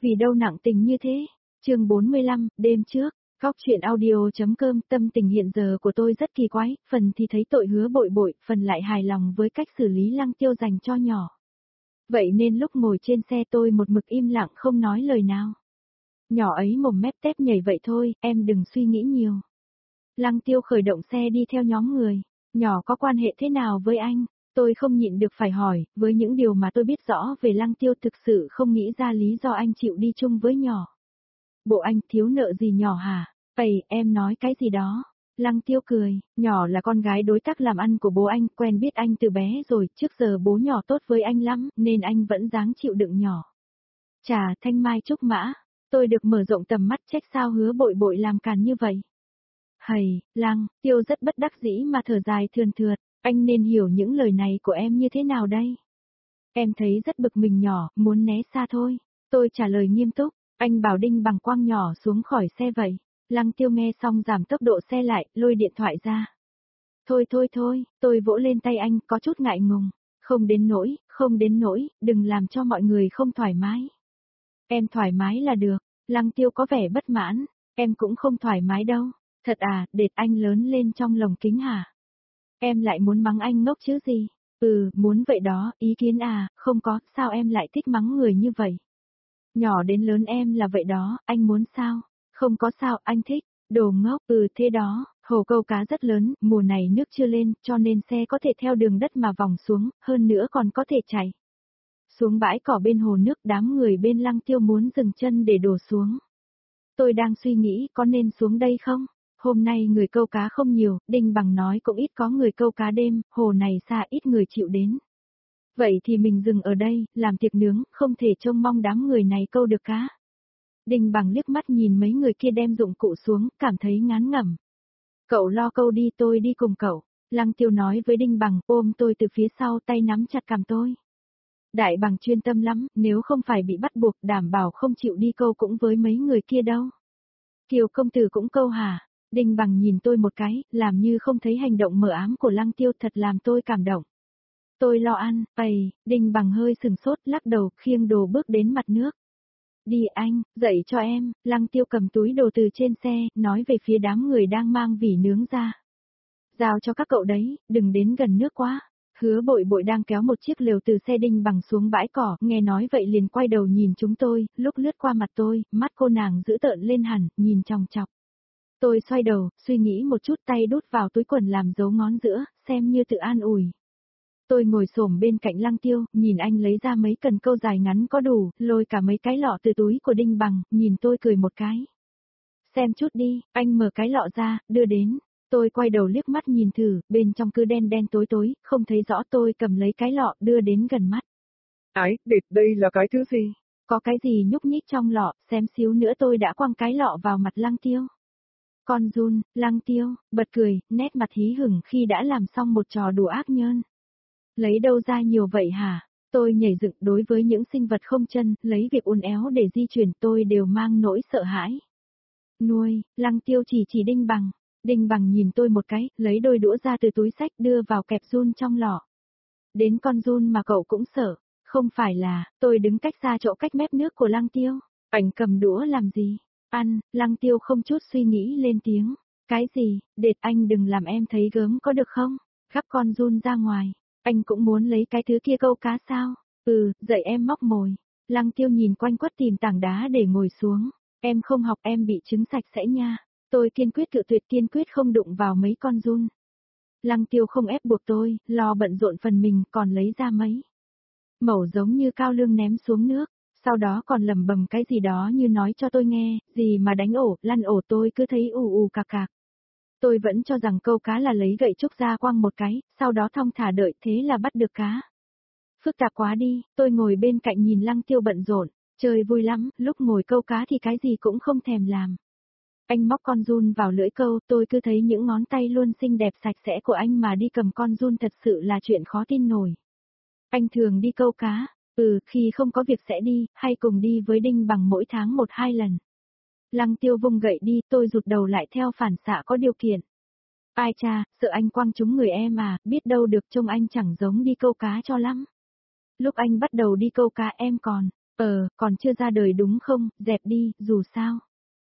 Vì đâu nặng tình như thế? Chương 45, đêm trước. Góc truyện audio.com. Tâm tình hiện giờ của tôi rất kỳ quái, phần thì thấy tội Hứa Bội Bội, phần lại hài lòng với cách xử lý Lăng Tiêu dành cho nhỏ. Vậy nên lúc ngồi trên xe tôi một mực im lặng không nói lời nào. Nhỏ ấy mồm mép tép nhảy vậy thôi, em đừng suy nghĩ nhiều. Lăng Tiêu khởi động xe đi theo nhóm người. Nhỏ có quan hệ thế nào với anh? Tôi không nhịn được phải hỏi, với những điều mà tôi biết rõ về Lăng Tiêu thực sự không nghĩ ra lý do anh chịu đi chung với nhỏ. Bộ anh thiếu nợ gì nhỏ hả? Ây, em nói cái gì đó? Lăng Tiêu cười, nhỏ là con gái đối tác làm ăn của bố anh, quen biết anh từ bé rồi, trước giờ bố nhỏ tốt với anh lắm, nên anh vẫn dáng chịu đựng nhỏ. Chà, thanh mai trúc mã, tôi được mở rộng tầm mắt trách sao Hứa Bội Bội làm càn như vậy. Hầy, Lăng, Tiêu rất bất đắc dĩ mà thở dài thườn thượt, anh nên hiểu những lời này của em như thế nào đây? Em thấy rất bực mình nhỏ, muốn né xa thôi. Tôi trả lời nghiêm túc, anh bảo Đinh Bằng quăng nhỏ xuống khỏi xe vậy. Lăng Tiêu nghe xong giảm tốc độ xe lại, lôi điện thoại ra. Thôi, tôi vỗ lên tay anh có chút ngại ngùng. Không đến nỗi, đừng làm cho mọi người không thoải mái. Em thoải mái là được. Lăng Tiêu có vẻ bất mãn, em cũng không thoải mái đâu. Thật à, đệt anh lớn lên trong lồng kính hả? Em lại muốn mắng anh ngốc chứ gì? Muốn vậy đó, ý kiến à, không có, sao em lại thích mắng người như vậy? Nhỏ đến lớn em là vậy đó, anh muốn sao? Không có sao, anh thích. Đồ ngốc, thế đó, hồ câu cá rất lớn, mùa này nước chưa lên, cho nên xe có thể theo đường đất mà vòng xuống, hơn nữa còn có thể chạy. Xuống bãi cỏ bên hồ nước, đám người bên Lăng Tiêu muốn dừng chân để đổ xuống. Tôi đang suy nghĩ có nên xuống đây không? Hôm nay người câu cá không nhiều, Đinh Bằng nói cũng ít có người câu cá đêm, hồ này xa ít người chịu đến. Vậy thì mình dừng ở đây, làm tiệc nướng, không thể trông mong đám người này câu được cá. Đinh Bằng liếc mắt nhìn mấy người kia đem dụng cụ xuống, cảm thấy ngán ngẩm. Cậu lo câu đi, tôi đi cùng cậu. Lăng Tiêu nói với Đinh Bằng, ôm tôi từ phía sau, tay nắm chặt cằm tôi. Đại Bằng chuyên tâm lắm, nếu không phải bị bắt buộc, đảm bảo không chịu đi câu cũng với mấy người kia đâu. Kiều công tử cũng câu hả? Đinh Bằng nhìn tôi một cái, làm như không thấy hành động mờ ám của Lăng Tiêu, thật làm tôi cảm động. Tôi lo ăn, Đinh Bằng hơi sừng sốt, lắc đầu, khiêng đồ bước đến mặt nước. Đi anh, dậy cho em. Lăng Tiêu cầm túi đồ từ trên xe, nói về phía đám người đang mang vỉ nướng ra. Giao cho các cậu đấy, đừng đến gần nước quá. Hứa Bội Bội đang kéo một chiếc lều từ xe Đinh Bằng xuống bãi cỏ, nghe nói vậy liền quay đầu nhìn chúng tôi, lúc lướt qua mặt tôi, mắt cô nàng dữ tợn lên hẳn, nhìn chòng chọc. Tôi xoay đầu, suy nghĩ một chút, tay đút vào túi quần làm dấu ngón giữa, xem như tự an ủi. Tôi ngồi xổm bên cạnh Lăng Tiêu, nhìn anh lấy ra mấy cần câu dài ngắn có đủ, lôi cả mấy cái lọ từ túi của Đinh Bằng, nhìn tôi cười một cái. Xem chút đi, anh mở cái lọ ra, đưa đến. Tôi quay đầu liếc mắt nhìn thử, bên trong cứ đen đen tối tối, không thấy rõ, tôi cầm lấy cái lọ, đưa đến gần mắt. Ái, đệt, đây là cái thứ gì? Có cái gì nhúc nhích trong lọ, xem xíu nữa tôi đã quăng cái lọ vào mặt Lăng Tiêu. Con giun, Lăng Tiêu, bật cười, nét mặt hí hửng khi đã làm xong một trò đùa ác nhơn. Lấy đâu ra nhiều vậy hả? Tôi nhảy dựng, đối với những sinh vật không chân, lấy việc uốn éo để di chuyển tôi đều mang nỗi sợ hãi. Nuôi, Lăng Tiêu chỉ Đinh Bằng. Đinh Bằng nhìn tôi một cái, lấy đôi đũa ra từ túi xách đưa vào kẹp giun trong lọ. Đến con giun mà cậu cũng sợ. Không phải là, tôi đứng cách xa chỗ cách mép nước của Lăng Tiêu. Ảnh cầm đũa làm gì? Ăn, Lăng Tiêu không chút suy nghĩ lên tiếng. Cái gì, đệt anh đừng làm em thấy gớm có được không? Gắp con giun ra ngoài. Anh cũng muốn lấy cái thứ kia câu cá sao? Dậy em móc mồi. Lăng Tiêu nhìn quanh quất tìm tảng đá để ngồi xuống. Em không học, em bị trứng sạch sẽ nha. Tôi kiên quyết cự tuyệt, kiên quyết không đụng vào mấy con giun. Lăng Tiêu không ép buộc tôi, lo bận rộn phần mình, còn lấy ra mấy mẩu giống như cao lương ném xuống nước, sau đó còn lẩm bẩm cái gì đó như nói cho tôi nghe, gì mà đánh ổ, lăn ổ, tôi cứ thấy ù cạc cạc. Tôi vẫn cho rằng câu cá là lấy gậy trúc ra quăng một cái, sau đó thong thả đợi, thế là bắt được cá. Phức tạp quá đi, tôi ngồi bên cạnh nhìn Lăng Tiêu bận rộn, chơi vui lắm, lúc ngồi câu cá thì cái gì cũng không thèm làm. Anh móc con giun vào lưỡi câu, tôi cứ thấy những ngón tay luôn xinh đẹp sạch sẽ của anh mà đi cầm con giun thật sự là chuyện khó tin nổi. Anh thường đi câu cá, khi không có việc sẽ đi, hay cùng đi với Đinh Bằng mỗi tháng 1-2 lần. Lăng Tiêu vung gậy đi, tôi rụt đầu lại theo phản xạ có điều kiện. Ai cha, sợ anh quăng trúng người em à, biết đâu được, trông anh chẳng giống đi câu cá cho lắm. Lúc anh bắt đầu đi câu cá em còn Còn chưa ra đời đúng không, dẹp đi, dù sao.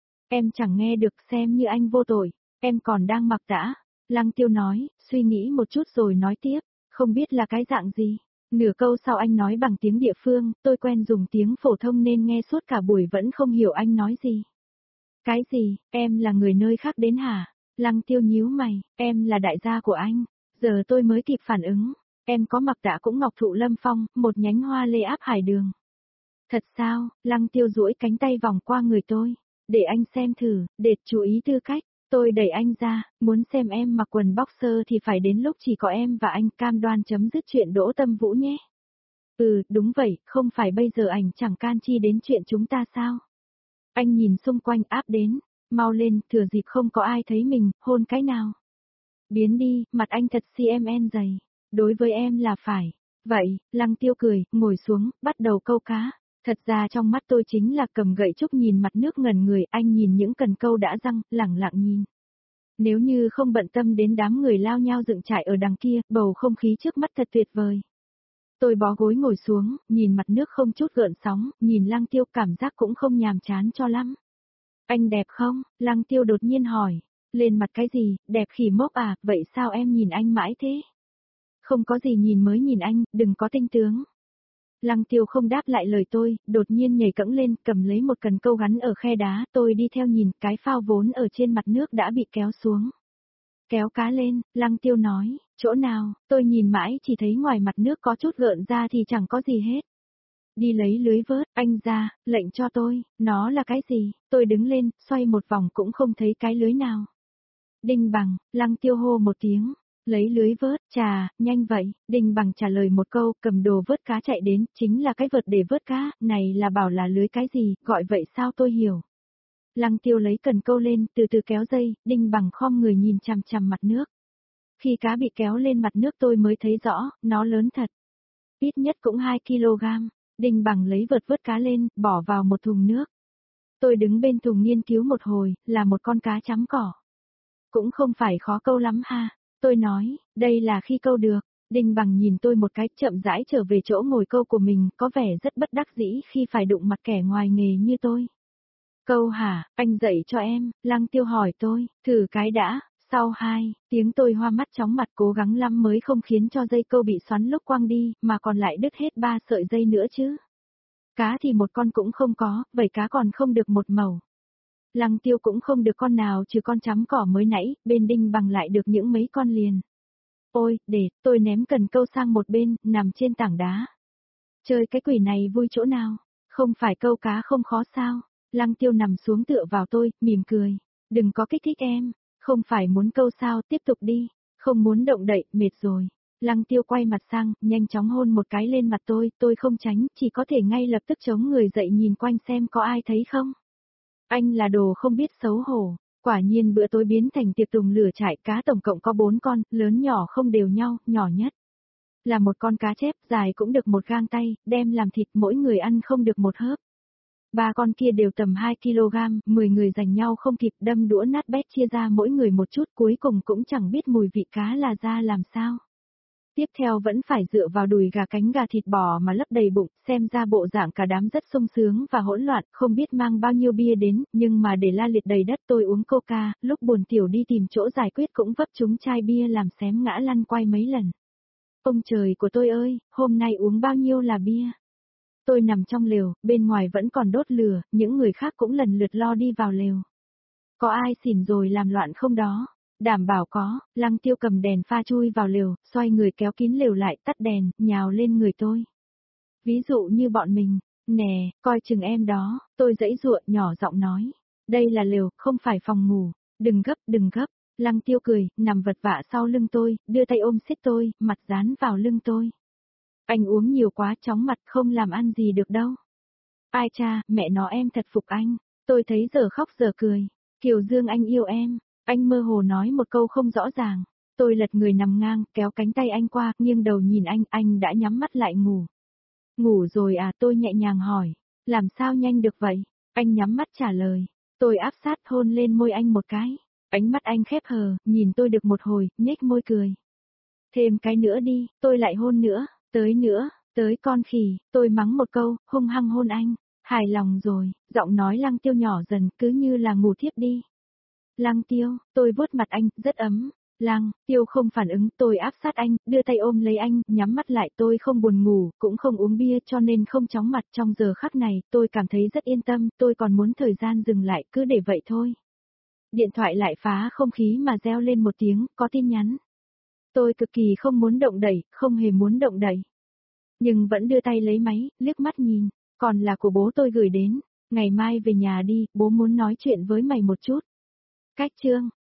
Em chẳng nghe được, xem như anh vô tội, em còn đang mặc tã. Lăng Tiêu nói, suy nghĩ một chút rồi nói tiếp, không biết là cái dạng gì. Nửa câu sau anh nói bằng tiếng địa phương, tôi quen dùng tiếng phổ thông nên nghe suốt cả buổi vẫn không hiểu anh nói gì. Cái gì, em là người nơi khác đến hả? Lăng Tiêu nhíu mày, em là đại gia của anh. Giờ tôi mới kịp phản ứng, em có mặc tã cũng Ngọc Thụ Lâm Phong, một nhánh hoa lê áp hải đường. Thật sao, Lăng Tiêu duỗi cánh tay vòng qua người tôi. Để anh xem thử, để chú ý tư cách. Tôi đẩy anh ra, muốn xem em mặc quần boxer thì phải đến lúc chỉ có em và anh, cam đoan chấm dứt chuyện Đỗ Tâm Vũ nhé. Đúng vậy, không phải bây giờ ảnh chẳng can chi đến chuyện chúng ta sao? Anh nhìn xung quanh áp đến, mau lên, thừa dịp không có ai thấy mình, hôn cái nào. Biến đi, mặt anh thật CMN dày. Đối với em là phải. Vậy, Lăng Tiêu cười, ngồi xuống, bắt đầu câu cá. Thật ra trong mắt tôi chính là cầm gậy trúc nhìn mặt nước ngẩn người, anh nhìn những cần câu đã răng, lẳng lặng nhìn. Nếu như không bận tâm đến đám người lao nhau dựng trại ở đằng kia, bầu không khí trước mắt thật tuyệt vời. Tôi bó gối ngồi xuống, nhìn mặt nước không chút gợn sóng, nhìn Lăng Tiêu cảm giác cũng không nhàm chán cho lắm. Anh đẹp không? Lăng Tiêu đột nhiên hỏi. Lên mặt cái gì, đẹp khỉ mốc à, vậy sao em nhìn anh mãi thế? Không có gì nhìn mới nhìn anh, đừng có tinh tướng. Lăng Tiêu không đáp lại lời tôi, đột nhiên nhảy cẫng lên, cầm lấy một cần câu gắn ở khe đá, tôi đi theo nhìn, cái phao vốn ở trên mặt nước đã bị kéo xuống. Kéo cá lên, Lăng Tiêu nói, chỗ nào, tôi nhìn mãi chỉ thấy ngoài mặt nước có chút gợn ra thì chẳng có gì hết. Đi lấy lưới vớt, anh ra, lệnh cho tôi, nó là cái gì, tôi đứng lên, xoay một vòng cũng không thấy cái lưới nào. Đinh Bằng, Lăng Tiêu hô một tiếng, lấy lưới vớt, chà, nhanh vậy, Đinh Bằng trả lời một câu, cầm đồ vớt cá chạy đến, chính là cái vật để vớt cá, này là bảo là lưới cái gì, gọi vậy sao tôi hiểu. Lăng Tiêu lấy cần câu lên, từ từ kéo dây, Đinh Bằng khom người nhìn chằm chằm mặt nước. Khi cá bị kéo lên mặt nước tôi mới thấy rõ, nó lớn thật. Ít nhất cũng 2 kg. Đinh Bằng lấy vợt vớt cá lên, bỏ vào một thùng nước. Tôi đứng bên thùng nghiên cứu một hồi, là một con cá chấm cỏ. Cũng không phải khó câu lắm ha. Tôi nói, đây là khi câu được. Đinh Bằng nhìn tôi một cái, chậm rãi trở về chỗ ngồi câu của mình, có vẻ rất bất đắc dĩ khi phải đụng mặt kẻ ngoài nghề như tôi. Câu hả, anh dạy cho em, Lăng Tiêu hỏi tôi, thử cái đã. Sau 2 tiếng tôi hoa mắt chóng mặt cố gắng lắm mới không khiến cho dây câu bị xoắn lúc quăng đi, mà còn lại đứt hết 3 sợi dây nữa chứ. Cá thì một con cũng không có, vậy cá còn không được một mẩu. Lăng Tiêu cũng không được con nào trừ con chấm cỏ mới nãy, bên Đinh Bằng lại được những mấy con liền. Ôi, để, tôi ném cần câu sang một bên, nằm trên tảng đá. Chơi cái quỷ này vui chỗ nào, không phải câu cá không khó sao. Lăng Tiêu nằm xuống tựa vào tôi, mỉm cười. Đừng có kích thích em, không phải muốn câu sao, tiếp tục đi, không muốn động đậy, mệt rồi. Lăng Tiêu quay mặt sang, nhanh chóng hôn một cái lên mặt tôi không tránh, chỉ có thể ngay lập tức chống người dậy nhìn quanh xem có ai thấy không. Anh là đồ không biết xấu hổ, quả nhiên bữa tối biến thành tiệc tùng lửa trại, cá tổng cộng có 4 con, lớn nhỏ không đều nhau, nhỏ nhất là một con cá chép, dài cũng được một gang tay, đem làm thịt mỗi người ăn không được một hớp. 3 con kia đều tầm 2 kg, 10 người giành nhau không kịp, đâm đũa nát bét chia ra mỗi người một chút, cuối cùng cũng chẳng biết mùi vị cá là ra làm sao. Tiếp theo vẫn phải dựa vào đùi gà, cánh gà, thịt bò mà lấp đầy bụng, xem ra bộ dạng cả đám rất sung sướng và hỗn loạn, không biết mang bao nhiêu bia đến, nhưng mà để la liệt đầy đất. Tôi uống coca, lúc buồn tiểu đi tìm chỗ giải quyết cũng vấp trúng chai bia làm xém ngã lăn quay mấy lần. Ông trời của tôi ơi, hôm nay uống bao nhiêu là bia. Tôi nằm trong lều, bên ngoài vẫn còn đốt lửa, những người khác cũng lần lượt lo đi vào lều. Có ai xỉn rồi làm loạn không đó? Đảm bảo có. Lăng Tiêu cầm đèn pha chui vào lều, xoay người kéo kín lều lại, tắt đèn, nhào lên người tôi. Ví dụ như bọn mình, nè, coi chừng em đó, tôi giãy giụa nhỏ giọng nói. Đây là lều, không phải phòng ngủ, đừng gấp, đừng gấp. Lăng Tiêu cười, nằm vật vã sau lưng tôi, đưa tay ôm siết tôi, mặt dán vào lưng tôi. Anh uống nhiều quá, chóng mặt, không làm ăn gì được đâu. Ai cha, mẹ nó em thật phục anh. Tôi thấy giờ khóc giờ cười. Kiều Dương anh yêu em. Anh mơ hồ nói một câu không rõ ràng. Tôi lật người nằm ngang, kéo cánh tay anh qua, nghiêng đầu nhìn anh đã nhắm mắt lại ngủ. Ngủ rồi à, tôi nhẹ nhàng hỏi. Làm sao nhanh được vậy? Anh nhắm mắt trả lời. Tôi áp sát hôn lên môi anh một cái. Ánh mắt anh khép hờ, nhìn tôi được một hồi, nhếch môi cười. Thêm cái nữa đi, tôi lại hôn nữa, tới nữa, Tới con khỉ, tôi mắng một câu, hung hăng hôn anh. Hài lòng rồi, giọng nói Lăng Tiêu nhỏ dần, cứ như là ngủ thiếp đi. Lăng Tiêu, tôi vuốt mặt anh, rất ấm. Lăng Tiêu không phản ứng, tôi áp sát anh, đưa tay ôm lấy anh, nhắm mắt lại, tôi không buồn ngủ, cũng không uống bia cho nên không chóng mặt. Trong giờ khắc này, tôi cảm thấy rất yên tâm, tôi còn muốn thời gian dừng lại, cứ để vậy thôi. Điện thoại lại phá không khí mà reo lên một tiếng, có tin nhắn. Tôi cực kỳ không muốn động đẩy, không hề muốn động đẩy. Nhưng vẫn đưa tay lấy máy, liếc mắt nhìn, còn là của bố tôi gửi đến. Ngày mai về nhà đi, bố muốn nói chuyện với mày một chút. Cách chương